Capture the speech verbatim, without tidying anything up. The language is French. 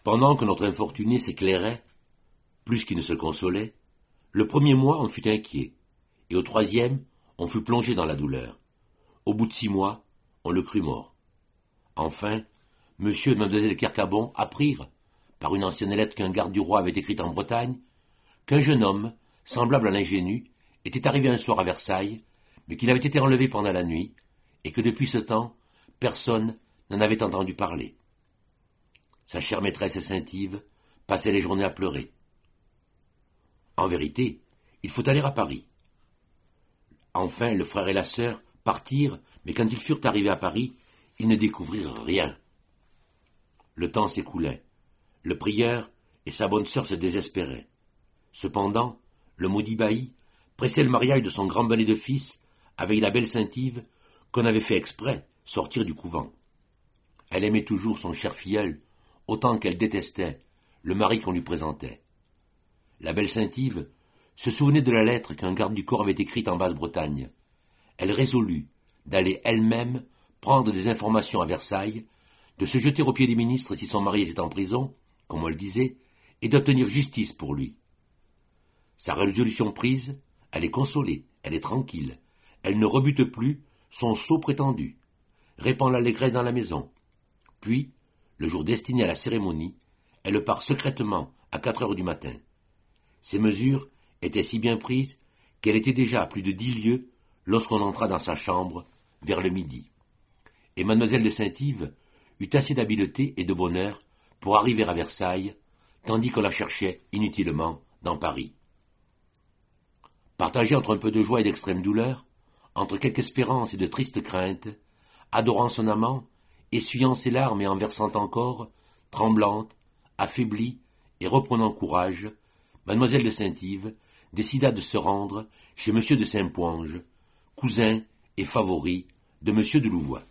Pendant que notre infortuné s'éclairait, plus qu'il ne se consolait, le premier mois on fut inquiet, et au troisième on fut plongé dans la douleur. Au bout de six mois, on le crut mort. Enfin, monsieur et mademoiselle Kercabon apprirent, par une ancienne lettre qu'un garde du roi avait écrite en Bretagne, qu'un jeune homme, semblable à l'ingénu, était arrivé un soir à Versailles, mais qu'il avait été enlevé pendant la nuit, et que depuis ce temps, personne n'en avait entendu parler. Sa chère maîtresse Saint-Yves passait les journées à pleurer. En vérité, il faut aller à Paris. Enfin, le frère et la sœur partirent, mais quand ils furent arrivés à Paris, ils ne découvrirent rien. Le temps s'écoulait. Le prieur et sa bonne sœur se désespéraient. Cependant, le maudit bailli pressait le mariage de son grand bonnet de fils avec la belle Saint-Yves qu'on avait fait exprès sortir du couvent. Elle aimait toujours son cher filleul autant qu'elle détestait le mari qu'on lui présentait. La belle Saint-Yves se souvenait de la lettre qu'un garde du corps avait écrite en Basse-Bretagne. Elle résolut d'aller elle-même prendre des informations à Versailles, de se jeter aux pieds des ministres si son mari était en prison, comme on le disait, et d'obtenir justice pour lui. Sa résolution prise, elle est consolée, elle est tranquille, elle ne rebute plus son sot prétendu, répand l'allégresse dans la maison. Puis, le jour destiné à la cérémonie, elle part secrètement à quatre heures du matin. Ces mesures étaient si bien prises qu'elle était déjà à plus de dix lieues lorsqu'on entra dans sa chambre vers le midi. Et mademoiselle de Saint-Yves eut assez d'habileté et de bonheur pour arriver à Versailles, tandis qu'on la cherchait inutilement dans Paris. Partagée entre un peu de joie et d'extrême douleur, entre quelque espérance et de tristes craintes, adorant son amant, essuyant ses larmes et en versant encore, tremblante, affaiblie et reprenant courage, mademoiselle de Saint-Yves décida de se rendre chez monsieur de Saint-Poinge, cousin et favori de monsieur de Louvois.